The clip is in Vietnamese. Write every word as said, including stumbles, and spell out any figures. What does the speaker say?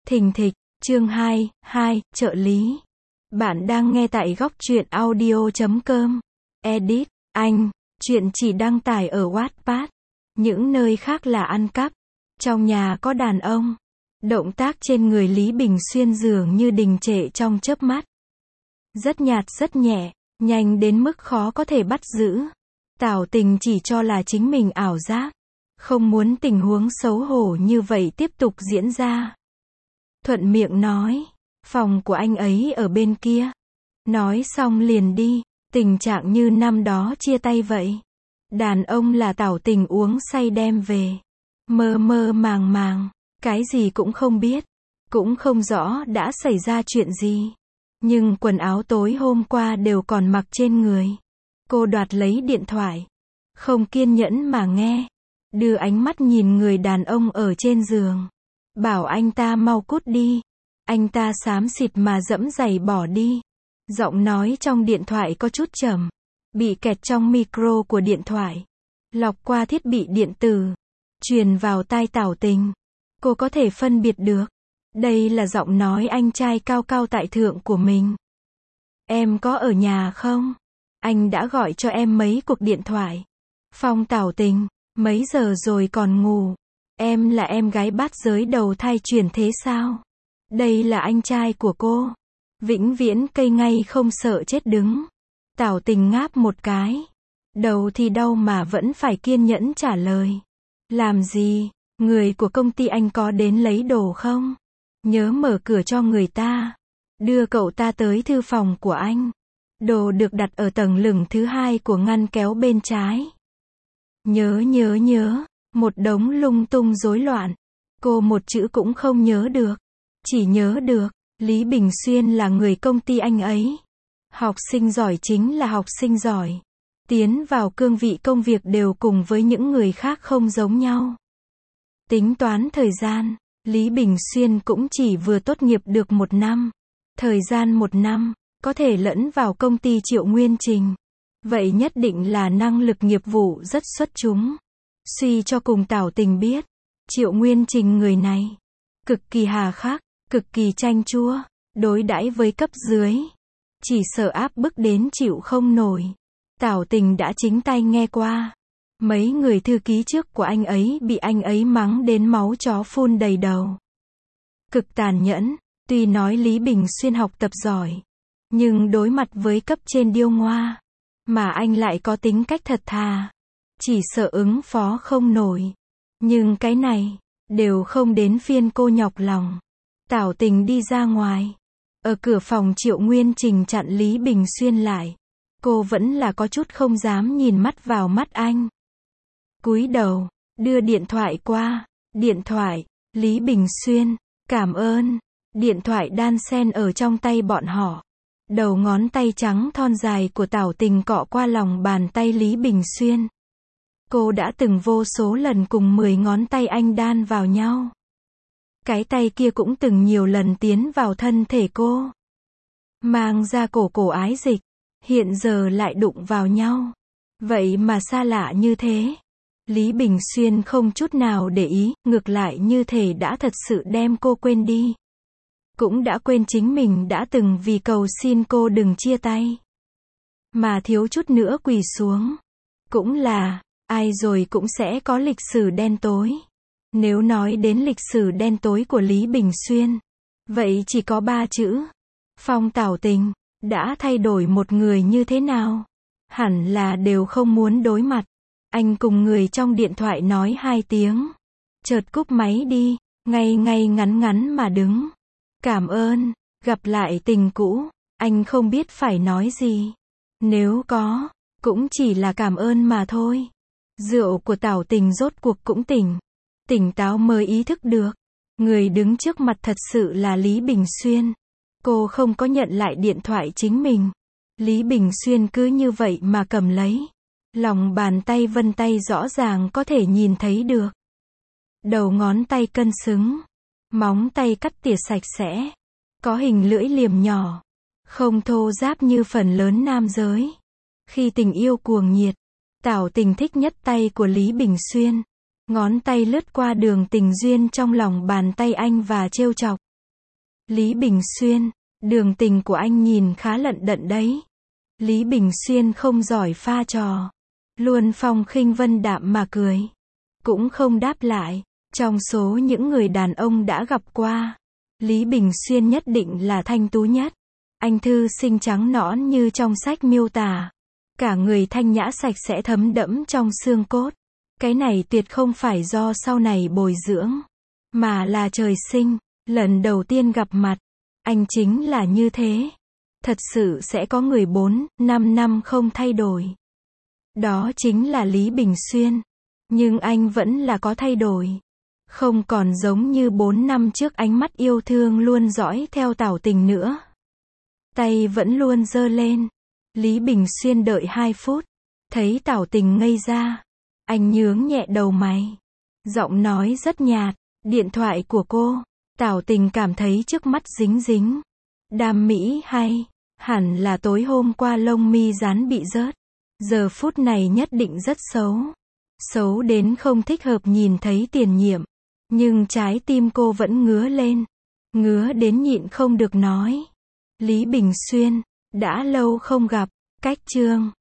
Thình thịch, chương hai, hai, trợ lý. Bạn đang nghe tại góc truyện audio chấm com. Edit, anh, chuyện chỉ đăng tải ở Wattpad. Những nơi khác là ăn cắp. Trong nhà có đàn ông. Động tác trên người Lý Bình Xuyên dường như đình trệ trong chớp mắt. Rất nhạt rất nhẹ, nhanh đến mức khó có thể bắt giữ. Tảo Tình chỉ cho là chính mình ảo giác. Không muốn tình huống xấu hổ như vậy tiếp tục diễn ra. Thuận miệng nói, phòng của anh ấy ở bên kia. Nói xong liền đi, tình trạng như năm đó chia tay vậy. Đàn ông là Tảo Tình uống say đem về. Mơ mơ màng màng, cái gì cũng không biết. Cũng không rõ đã xảy ra chuyện gì. Nhưng quần áo tối hôm qua đều còn mặc trên người. Cô đoạt lấy điện thoại. Không kiên nhẫn mà nghe. Đưa ánh mắt nhìn người đàn ông ở trên giường. Bảo anh ta mau cút đi. Anh ta xám xịt mà dẫm giày bỏ đi. Giọng nói trong điện thoại có chút trầm. Bị kẹt trong micro của điện thoại. Lọc qua thiết bị điện tử. Truyền vào tai Tảo Tình. Cô có thể phân biệt được. Đây là giọng nói anh trai cao cao tại thượng của mình. Em có ở nhà không? Anh đã gọi cho em mấy cuộc điện thoại. Phong Tảo Tình, mấy giờ rồi còn ngủ? Em là em gái bát giới đầu thai chuyển thế sao? Đây là anh trai của cô. Vĩnh viễn cây ngay không sợ chết đứng. Tảo Tình ngáp một cái. Đầu thì đau mà vẫn phải kiên nhẫn trả lời. Làm gì? Người của công ty anh có đến lấy đồ không? Nhớ mở cửa cho người ta. Đưa cậu ta tới thư phòng của anh. Đồ được đặt ở tầng lửng thứ hai của ngăn kéo bên trái. Nhớ nhớ nhớ. Một đống lung tung rối loạn. Cô một chữ cũng không nhớ được. Chỉ nhớ được, Lý Bình Xuyên là người công ty anh ấy. Học sinh giỏi chính là học sinh giỏi. Tiến vào cương vị công việc đều cùng với những người khác không giống nhau. Tính toán thời gian, Lý Bình Xuyên cũng chỉ vừa tốt nghiệp được một năm. Thời gian một năm, có thể lẫn vào công ty Triệu Nguyên Trình. Vậy nhất định là năng lực nghiệp vụ rất xuất chúng. Suy cho cùng Tảo Tình biết, Triệu Nguyên Trình người này, cực kỳ hà khắc, cực kỳ chanh chua, đối đãi với cấp dưới. Chỉ sợ áp bức đến chịu không nổi. Tảo Tình đã chính tay nghe qua. Mấy người thư ký trước của anh ấy bị anh ấy mắng đến máu chó phun đầy đầu. Cực tàn nhẫn, tuy nói Lý Bình Xuyên học tập giỏi. Nhưng đối mặt với cấp trên điêu ngoa. Mà anh lại có tính cách thật thà. Chỉ sợ ứng phó không nổi. Nhưng cái này, đều không đến phiên cô nhọc lòng. Tảo Tình đi ra ngoài. Ở cửa phòng Triệu Nguyên Trình chặn Lý Bình Xuyên lại. Cô vẫn là có chút không dám nhìn mắt vào mắt anh. Cúi đầu, đưa điện thoại qua. Điện thoại, Lý Bình Xuyên, cảm ơn. Điện thoại đan xen ở trong tay bọn họ. Đầu ngón tay trắng thon dài của Tảo Tình cọ qua lòng bàn tay Lý Bình Xuyên. Cô đã từng vô số lần cùng mười ngón tay anh đan vào nhau. Cái tay kia cũng từng nhiều lần tiến vào thân thể cô. Mang ra cổ cổ ái dịch. Hiện giờ lại đụng vào nhau. Vậy mà xa lạ như thế. Lý Bình Xuyên không chút nào để ý, ngược lại như thể đã thật sự đem cô quên đi. Cũng đã quên chính mình đã từng vì cầu xin cô đừng chia tay. Mà thiếu chút nữa quỳ xuống. Cũng là, ai rồi cũng sẽ có lịch sử đen tối. Nếu nói đến lịch sử đen tối của Lý Bình Xuyên, vậy chỉ có ba chữ. Phong Tảo Tình, đã thay đổi một người như thế nào? Hẳn là đều không muốn đối mặt. Anh cùng người trong điện thoại nói hai tiếng. Chợt cúp máy đi, ngay ngay ngắn ngắn mà đứng. Cảm ơn, gặp lại tình cũ, anh không biết phải nói gì. Nếu có, cũng chỉ là cảm ơn mà thôi. Rượu của Tảo Tình rốt cuộc cũng tỉnh. Tỉnh táo mới ý thức được. Người đứng trước mặt thật sự là Lý Bình Xuyên. Cô không có nhận lại điện thoại chính mình. Lý Bình Xuyên cứ như vậy mà cầm lấy. Lòng bàn tay vân tay rõ ràng có thể nhìn thấy được. Đầu ngón tay cân xứng. Móng tay cắt tỉa sạch sẽ. Có hình lưỡi liềm nhỏ. Không thô ráp như phần lớn nam giới. Khi tình yêu cuồng nhiệt, Tảo Tình thích nhất tay của Lý Bình Xuyên. Ngón tay lướt qua đường tình duyên trong lòng bàn tay anh và trêu chọc. Lý Bình Xuyên, đường tình của anh nhìn khá lận đận đấy. Lý Bình Xuyên không giỏi pha trò, luôn phong khinh vân đạm mà cười, cũng không đáp lại. Trong số những người đàn ông đã gặp qua, Lý Bình Xuyên nhất định là thanh tú nhất. Anh thư sinh trắng nõn như trong sách miêu tả, cả người thanh nhã sạch sẽ thấm đẫm trong xương cốt. Cái này tuyệt không phải do sau này bồi dưỡng, mà là trời sinh. Lần đầu tiên gặp mặt, anh chính là như thế. Thật sự sẽ có người bốn, năm năm không thay đổi. Đó chính là Lý Bình Xuyên. Nhưng anh vẫn là có thay đổi. Không còn giống như bốn năm trước ánh mắt yêu thương luôn dõi theo Tảo Tình nữa. Tay vẫn luôn giơ lên. Lý Bình Xuyên đợi hai phút. Thấy Tảo Tình ngây ra. Anh nhướng nhẹ đầu mày. Giọng nói rất nhạt. Điện thoại của cô. Tảo Tình cảm thấy trước mắt dính dính. Đam mỹ hay. Hẳn là tối hôm qua lông mi dán bị rớt. Giờ phút này nhất định rất xấu. Xấu đến không thích hợp nhìn thấy tiền nhiệm. Nhưng trái tim cô vẫn ngứa lên. Ngứa đến nhịn không được nói. Lý Bình Xuyên, đã lâu không gặp. Cách chương